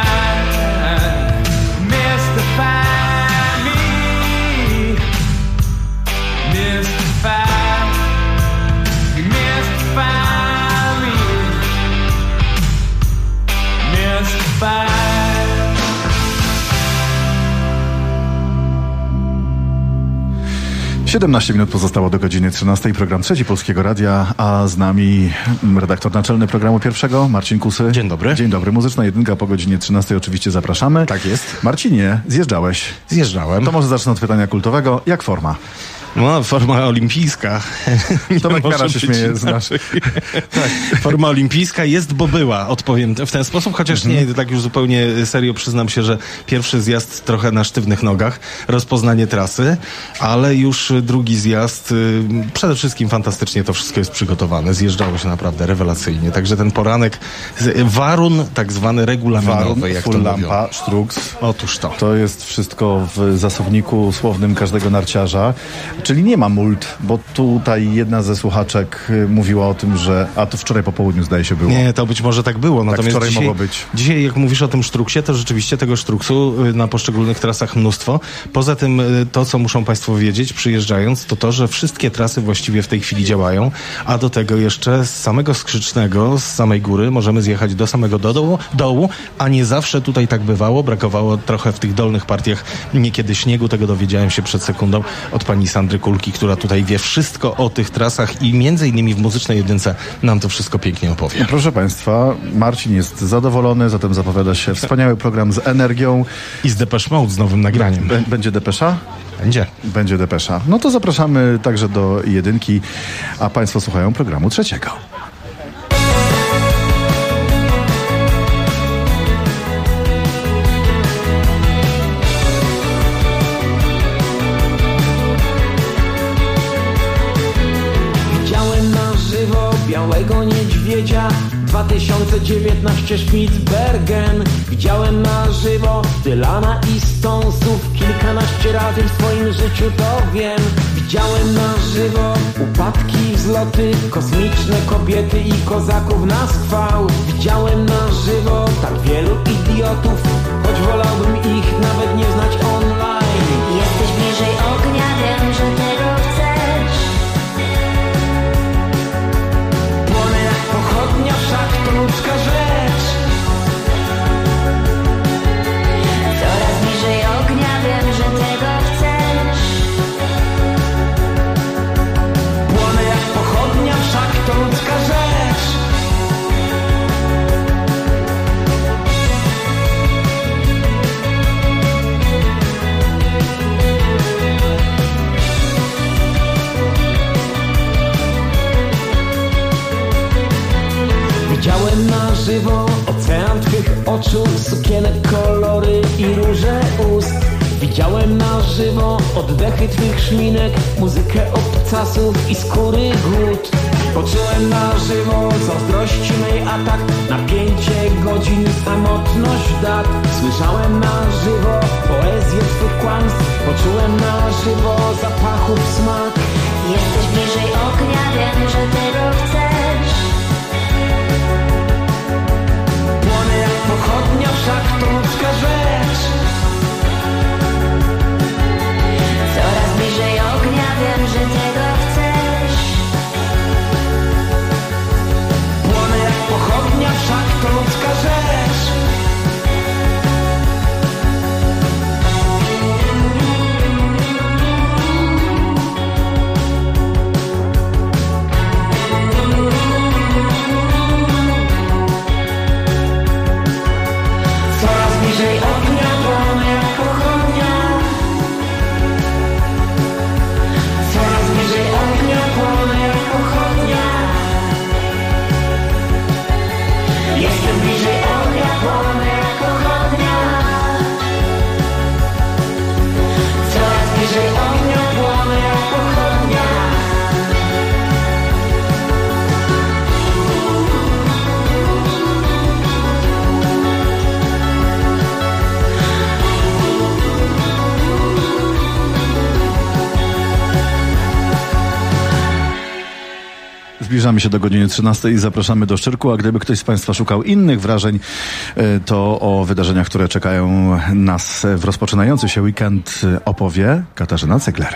Bye. 17 minut pozostało do godziny 13. Program Trzeci Polskiego Radia, a z nami redaktor naczelny programu pierwszego, Marcin Kusy. Dzień dobry. Dzień dobry. Muzyczna jedynka po godzinie 13 oczywiście zapraszamy. Tak jest. Marcinie, zjeżdżałeś. Zjeżdżałem. To może zacznę od pytania kultowego. Jak forma? No, forma olimpijska. Tomek Kara się śmieje z naszych. Tak, forma olimpijska jest, bo była, odpowiem w ten sposób, chociaż nie, tak już zupełnie serio przyznam się, że pierwszy zjazd trochę na sztywnych nogach, rozpoznanie trasy, ale już drugi zjazd, przede wszystkim fantastycznie to wszystko jest przygotowane, zjeżdżało się naprawdę rewelacyjnie, także ten poranek, warun tak zwany regulaminowy, jak to mówią. Lampa, sztruks. Otóż to. To jest wszystko w zasobniku słownym każdego narciarza. Czyli nie ma mult, bo tutaj jedna ze słuchaczek mówiła o tym, że... A to wczoraj po południu zdaje się było. Nie, to być może tak było. Tak natomiast wczoraj mogło być. Dzisiaj, jak mówisz o tym sztruksie, to rzeczywiście tego sztruksu na poszczególnych trasach mnóstwo. Poza tym to, co muszą Państwo wiedzieć przyjeżdżając, to, że wszystkie trasy właściwie w tej chwili działają, a do tego jeszcze z samego Skrzycznego, z samej góry możemy zjechać do samego dołu, a nie zawsze tutaj tak bywało. Brakowało trochę w tych dolnych partiach niekiedy śniegu. Tego dowiedziałem się przed sekundą od pani Sandry Kulki, która tutaj wie wszystko o tych trasach i między innymi w Muzycznej Jedynce nam to wszystko pięknie opowie. Proszę Państwa, Marcin jest zadowolony, zatem zapowiada się wspaniały program z energią. I z Depeche Mode, z nowym nagraniem. Będzie depesza? Będzie depesza. No to zapraszamy także do jedynki, a Państwo słuchają programu trzeciego. Białego niedźwiedzia 2019 Spitsbergen. Widziałem na żywo Dylana i Stonesów kilkanaście razy w swoim życiu, to wiem. Widziałem na żywo upadki, wzloty, kosmiczne kobiety i kozaków na schwał. Widziałem na żywo tak wielu idiotów, choć wolałbym ich nawet nie znać online. Jesteś bliżej ognia, wiem, że tego chcesz. Płonę jak pochodnia, wszak to ludzka rzecz. Coraz bliżej ognia, wiem, że tego chcesz. Płonę jak pochodnia, wszak to ludzka rzecz. Widziałem na żywo ocean twych oczu, sukienek, kolory i róże ust. Widziałem na żywo oddechy twych szminek, muzykę obcasów i skóry głód. Poczułem na żywo zazdrości mej atak, napięcie godzin, samotność dat. Słyszałem na żywo poezję twych kłamstw, poczułem na żywo zapachów smak. Jesteś bliżej ognia, wiem, że tego chcesz. Płonę jak pochodnia, wszak to ludzka rzecz. Coraz bliżej ognia, wiem, że tego chcesz. Płonę jak pochodnia, wszak to ludzka rzecz. Coraz bliżej ognia, płonę jak pochodnia. Coraz bliżej ognia, płonę jak pochodnia. Jestem bliżej ognia, płonę jak pochodnia. Coraz bliżej ognia, płonę jak pochodnia. Zbliżamy się do godziny 13 i zapraszamy do Szczyrku, a gdyby ktoś z Państwa szukał innych wrażeń, to o wydarzeniach, które czekają nas w rozpoczynający się weekend, opowie Katarzyna Cegler.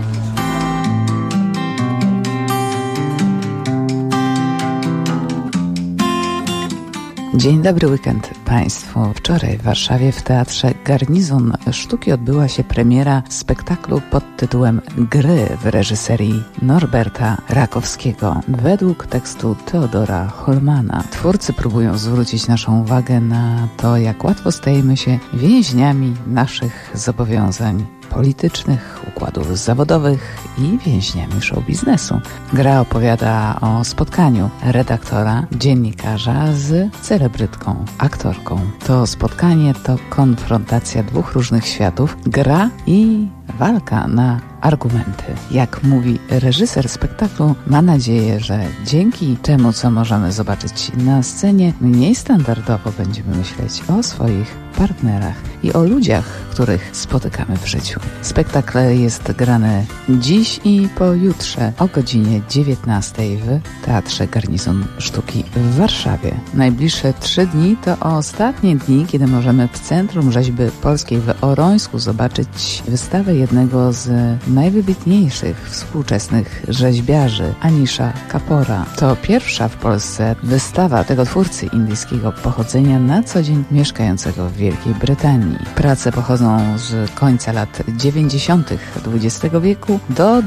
Dzień dobry weekend Państwu. Wczoraj w Warszawie w Teatrze Garnizon Sztuki odbyła się premiera spektaklu pod tytułem Gry w reżyserii Norberta Rakowskiego według tekstu Teodora Holmana. Twórcy próbują zwrócić naszą uwagę na to, jak łatwo stajemy się więźniami naszych zobowiązań politycznych, układów zawodowych i więźniami show biznesu. Gra opowiada o spotkaniu redaktora, dziennikarza z celebrytką, aktorką. To spotkanie to konfrontacja dwóch różnych światów, gra i walka na argumenty. Jak mówi reżyser spektaklu, ma nadzieję, że dzięki temu, co możemy zobaczyć na scenie, mniej standardowo będziemy myśleć o swoich partnerach i o ludziach, których spotykamy w życiu. Spektakl jest grany dziś i pojutrze o godzinie 19 w Teatrze Garnizon Sztuki w Warszawie. Najbliższe 3 dni to ostatnie dni, kiedy możemy w Centrum Rzeźby Polskiej w Orońsku zobaczyć wystawę jednego z najwybitniejszych współczesnych rzeźbiarzy, Anisha Kapora. To pierwsza w Polsce wystawa tego twórcy indyjskiego pochodzenia na co dzień mieszkającego w Wielkiej Brytanii. Prace pochodzą z końca lat 90. XX wieku do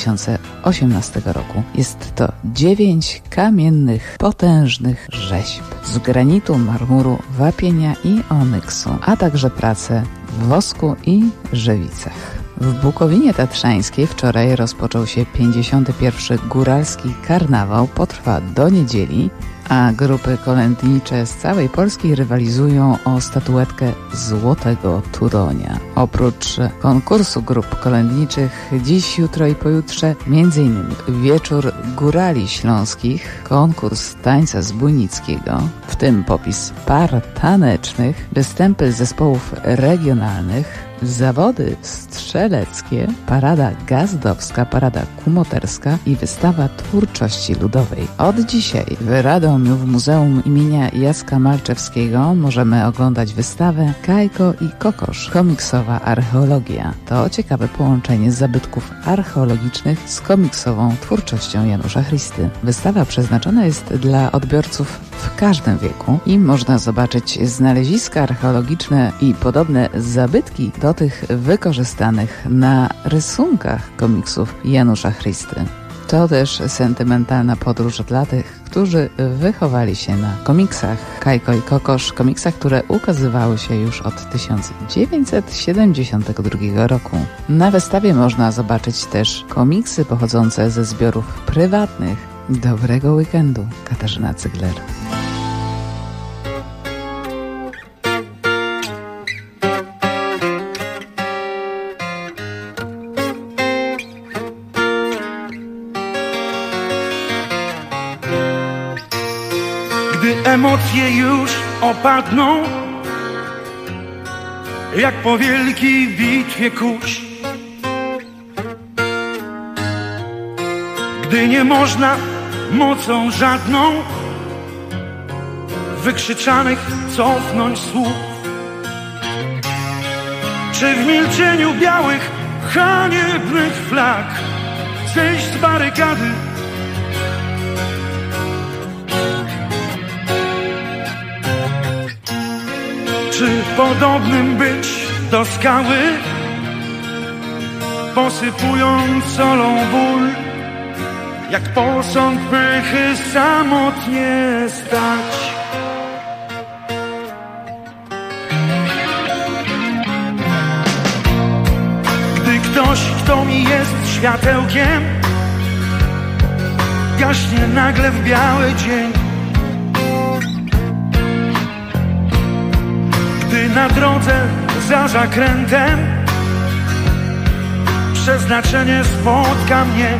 2018 roku. Jest to 9 kamiennych, potężnych rzeźb z granitu, marmuru, wapienia i onyksu, a także prace w wosku i żywicach. W Bukowinie Tatrzańskiej wczoraj rozpoczął się 51. Góralski Karnawał. Potrwa do niedzieli, a grupy kolędnicze z całej Polski rywalizują o statuetkę Złotego Turonia. Oprócz konkursu grup kolędniczych dziś, jutro i pojutrze m.in. wieczór górali śląskich, konkurs tańca zbójnickiego, w tym popis par tanecznych, występy zespołów regionalnych, zawody strzeleckie, parada gazdowska, parada kumoterska i wystawa twórczości ludowej. Od dzisiaj w Radomiu w Muzeum imienia Jacka Malczewskiego możemy oglądać wystawę Kajko i Kokosz. Komiksowa archeologia. To ciekawe połączenie zabytków archeologicznych z komiksową twórczością Janusza Christy. Wystawa przeznaczona jest dla odbiorców w każdym wieku i można zobaczyć znaleziska archeologiczne i podobne zabytki do tych wykorzystanych na rysunkach komiksów Janusza Christy. To też sentymentalna podróż dla tych, którzy wychowali się na komiksach Kajko i Kokosz, komiksach, które ukazywały się już od 1972 roku. Na wystawie można zobaczyć też komiksy pochodzące ze zbiorów prywatnych. Dobrego weekendu, Katarzyna Cygler. Gdy emocje już opadną, jak po wielkiej bitwie kurz, gdy nie można mocą żadną wykrzyczanych cofnąć słów, czy w milczeniu białych, haniebnych flag zejść z barykady, czy podobnym być do skały, posypując solą ból, jak posąg pychy samotnie stać. Gdy ktoś, kto mi jest światełkiem, gaśnie nagle w biały dzień, gdy na drodze za zakrętem przeznaczenie spotka mnie,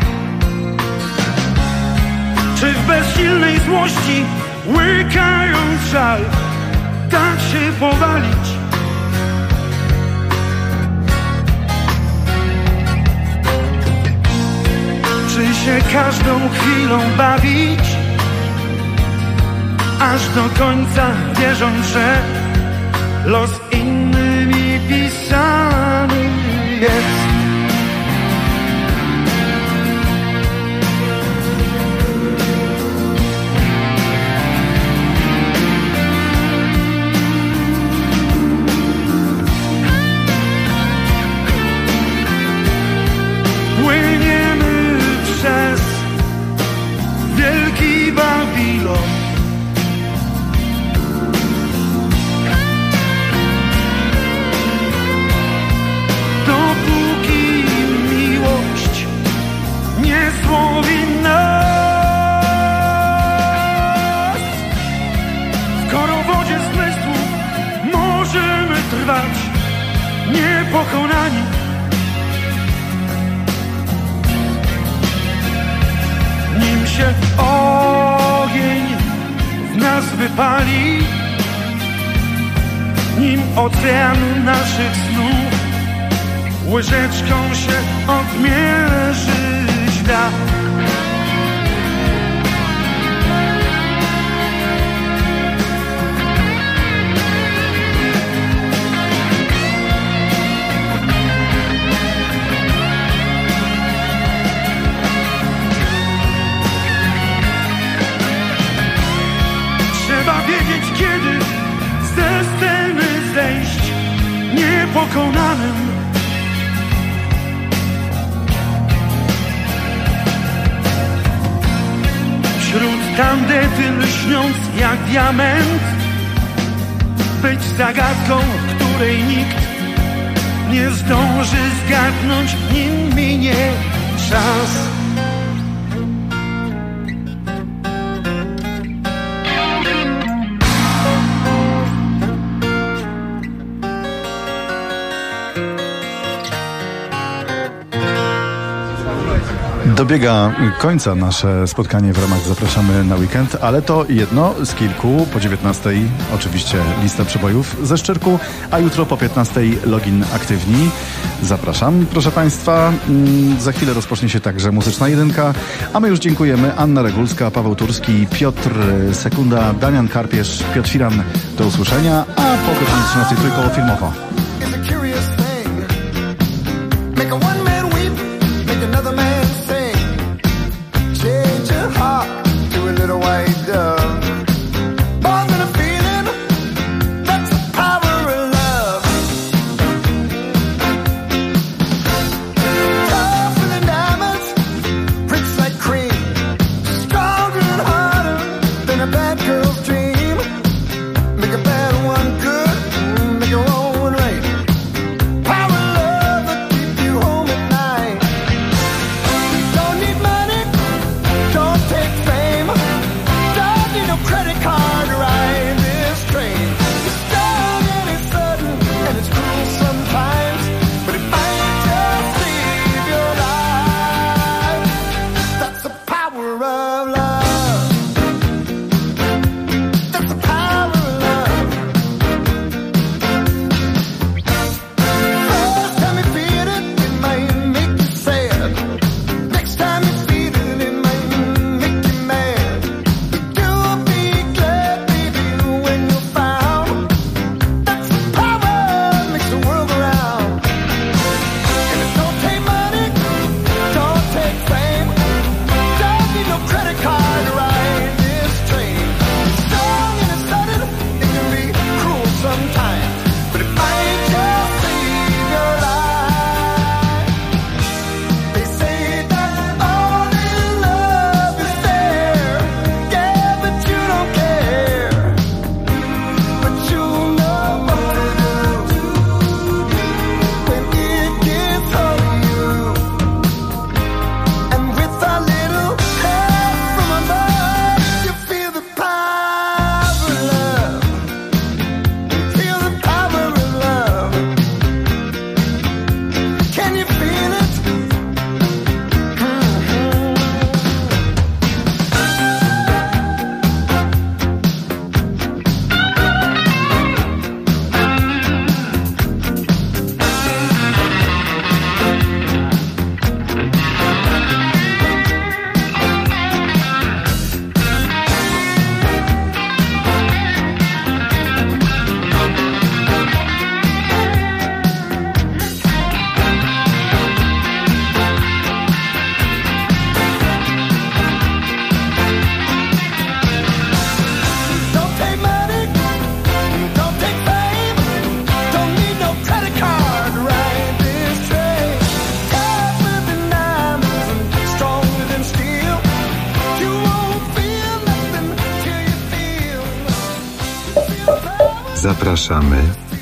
czy w bezsilnej złości, łykając żal, dać się powalić? Czy się każdą chwilą bawić, aż do końca wierząc, że los innymi pisany jest? Płyniemy przez wielki Babilon, dopóki miłość nie złowi nas. W korowodzie zmysłów możemy trwać niepokonani, nim się ogień w nas wypali, nim ocean naszych snów łyżeczką się odmierzy świat. Trzeba wiedzieć, kiedy ze sceny zejść niepokonanym. Wśród tandety lśniąc jak diament, być zagadką, której nikt nie zdąży zgadnąć, nim minie czas. Dobiega końca nasze spotkanie w ramach Zapraszamy na weekend, ale to jedno z kilku. Po 19:00 oczywiście lista przebojów ze Szczyrku, a jutro po 15:00 login aktywni. Zapraszam, proszę Państwa. Za chwilę rozpocznie się także Muzyczna Jedynka, a my już dziękujemy. Anna Regulska, Paweł Turski, Piotr Sekunda, Damian Karpiesz, Piotr Firan. Do usłyszenia, a po godzinie 13:00 Trójkoło filmowo. Zapraszamy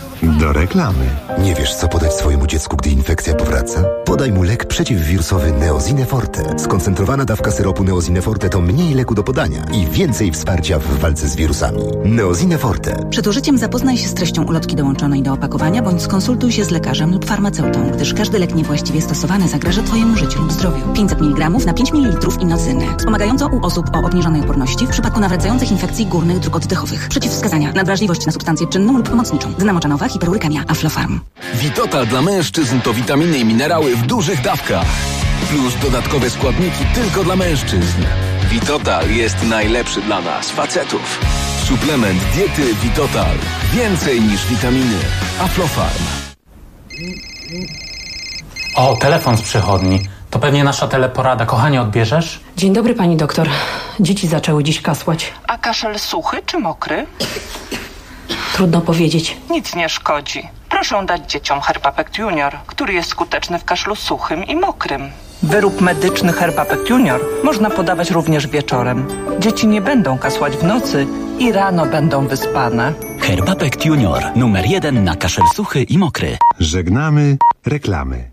do reklamy. Nie wiesz, co podać swojemu dziecku, gdy infekcja powraca? Podaj mu lek przeciwwirusowy Neozine Forte. Skoncentrowana dawka syropu Neozine Forte to mniej leku do podania i więcej wsparcia w walce z wirusami. Neozine Forte. Przed użyciem zapoznaj się z treścią ulotki dołączonej do opakowania, bądź skonsultuj się z lekarzem lub farmaceutą, gdyż każdy lek niewłaściwie stosowany zagraża Twojemu życiu lub zdrowiu. 500 mg na 5 ml inocyny. Wspomagająco u osób o obniżonej odporności w przypadku nawracających infekcji górnych dróg oddechowych. Przeciwwskazania: nadwrażliwość na substancję czynną lub pomocniczą. Dynamoczanowa, hiperurykamia, Aflofarm. Vitotal dla mężczyzn to witaminy i minerały w dużych dawkach. Plus dodatkowe składniki tylko dla mężczyzn. Vitotal jest najlepszy dla nas, facetów. Suplement diety Vitotal. Więcej niż witaminy. Aflofarm. O, telefon z przychodni. To pewnie nasza teleporada. Kochanie, odbierzesz? Dzień dobry, pani doktor. Dzieci zaczęły dziś kasłać. A kaszel suchy czy mokry? Trudno powiedzieć. Nic nie szkodzi. Proszę dać dzieciom Herbapect Junior, który jest skuteczny w kaszlu suchym i mokrym. Wyrób medyczny Herbapect Junior można podawać również wieczorem. Dzieci nie będą kasłać w nocy i rano będą wyspane. Herbapect Junior, numer 1 na kaszel suchy i mokry. Żegnamy reklamy.